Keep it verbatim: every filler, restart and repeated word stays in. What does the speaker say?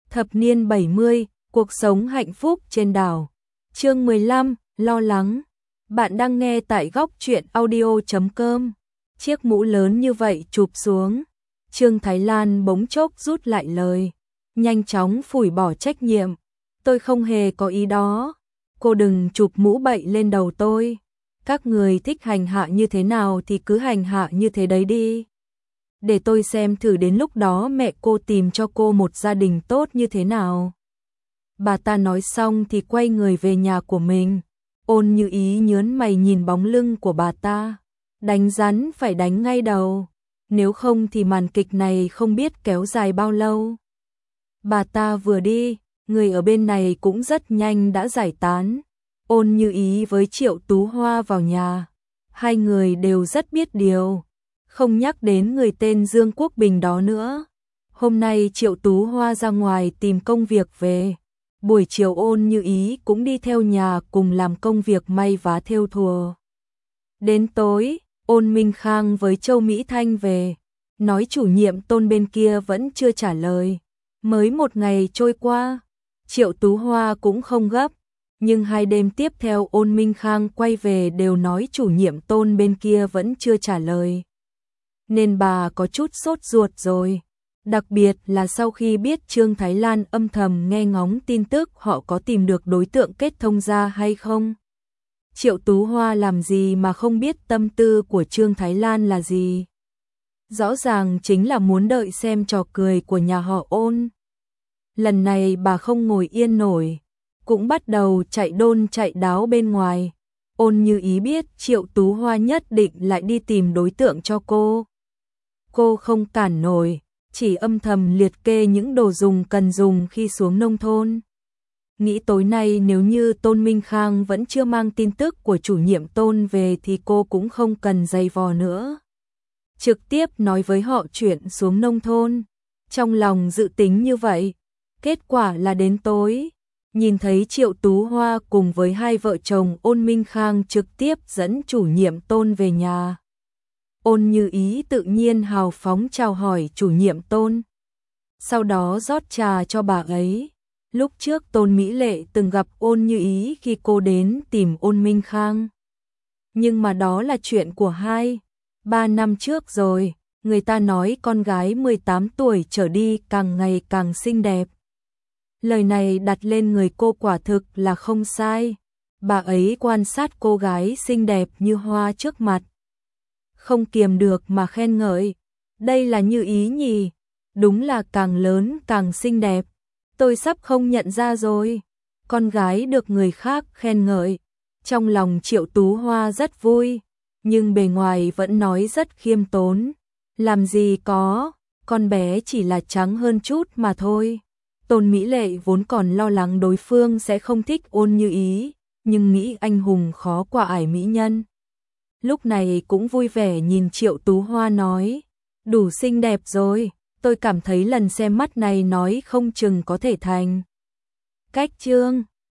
Thập niên bảy mươi, cuộc sống hạnh phúc trên đảo. Chương mười lăm, lo lắng. Bạn đang nghe tại góc truyện audio chấm com. Chiếc mũ lớn như vậy chụp xuống, Trương Thái Lan bỗng chốc rút lại lời, nhanh chóng phủi bỏ trách nhiệm. Tôi không hề có ý đó. Cô đừng chụp mũ bậy lên đầu tôi. Các người thích hành hạ như thế nào thì cứ hành hạ như thế đấy đi. Để tôi xem thử đến lúc đó mẹ cô tìm cho cô một gia đình tốt như thế nào. Bà ta nói xong thì quay người về nhà của mình. Ôn Như Ý nhớn mày nhìn bóng lưng của bà ta. Đánh rắn phải đánh ngay đầu, nếu không thì màn kịch này không biết kéo dài bao lâu. Bà ta vừa đi, người ở bên này cũng rất nhanh đã giải tán. Ôn Như Ý với Triệu Tú Hoa vào nhà. Hai người đều rất biết điều, không nhắc đến người tên Dương Quốc Bình đó nữa. Hôm nay Triệu Tú Hoa ra ngoài tìm công việc về. Buổi chiều Ôn Như Ý cũng đi theo nhà cùng làm công việc may vá thêu thùa. Đến tối, Ôn Minh Khang với Châu Mỹ Thanh về, nói chủ nhiệm Tôn bên kia vẫn chưa trả lời. Mới một ngày trôi qua, Triệu Tú Hoa cũng không gấp, nhưng hai đêm tiếp theo Ôn Minh Khang quay về đều nói chủ nhiệm Tôn bên kia vẫn chưa trả lời. Nên bà có chút sốt ruột rồi, đặc biệt là sau khi biết Trương Thái Lan âm thầm nghe ngóng tin tức họ có tìm được đối tượng kết thông ra hay không. Triệu Tú Hoa làm gì mà không biết tâm tư của Trương Thái Lan là gì. Rõ ràng chính là muốn đợi xem trò cười của nhà họ Ôn. Lần này bà không ngồi yên nổi, cũng bắt đầu chạy đôn chạy đáo bên ngoài. Ôn Như Ý biết Triệu Tú Hoa nhất định lại đi tìm đối tượng cho cô. Cô không cản nổi, chỉ âm thầm liệt kê những đồ dùng cần dùng khi xuống nông thôn. Nghĩ tối nay nếu như Tôn Minh Khang vẫn chưa mang tin tức của chủ nhiệm Tôn về thì cô cũng không cần giày vò nữa. Trực tiếp nói với họ chuyện xuống nông thôn. Trong lòng dự tính như vậy, kết quả là đến tối, nhìn thấy Triệu Tú Hoa cùng với hai vợ chồng Ôn Minh Khang trực tiếp dẫn chủ nhiệm Tôn về nhà. Ôn Như Ý tự nhiên hào phóng chào hỏi chủ nhiệm Tôn, sau đó rót trà cho bà ấy. Lúc trước Tôn Mỹ Lệ từng gặp Ôn Như Ý khi cô đến tìm Ôn Minh Khang. Nhưng mà đó là chuyện của hai, ba năm trước rồi, người ta nói con gái mười tám tuổi trở đi càng ngày càng xinh đẹp. Lời này đặt lên người cô quả thực là không sai. Bà ấy quan sát cô gái xinh đẹp như hoa trước mặt, không kiềm được mà khen ngợi. Đây là Như Ý nhỉ, đúng là càng lớn càng xinh đẹp. Tôi sắp không nhận ra rồi. Con gái được người khác khen ngợi, trong lòng Triệu Tú Hoa rất vui, nhưng bề ngoài vẫn nói rất khiêm tốn. Làm gì có, con bé chỉ là trắng hơn chút mà thôi. Tôn Mỹ Lệ vốn còn lo lắng đối phương sẽ không thích Ôn Như Ý, nhưng nghĩ anh hùng khó qua ải mỹ nhân. Lúc này cũng vui vẻ nhìn Triệu Tú Hoa nói, đủ xinh đẹp rồi, tôi cảm thấy lần xem mắt này nói không chừng có thể thành. Cách chương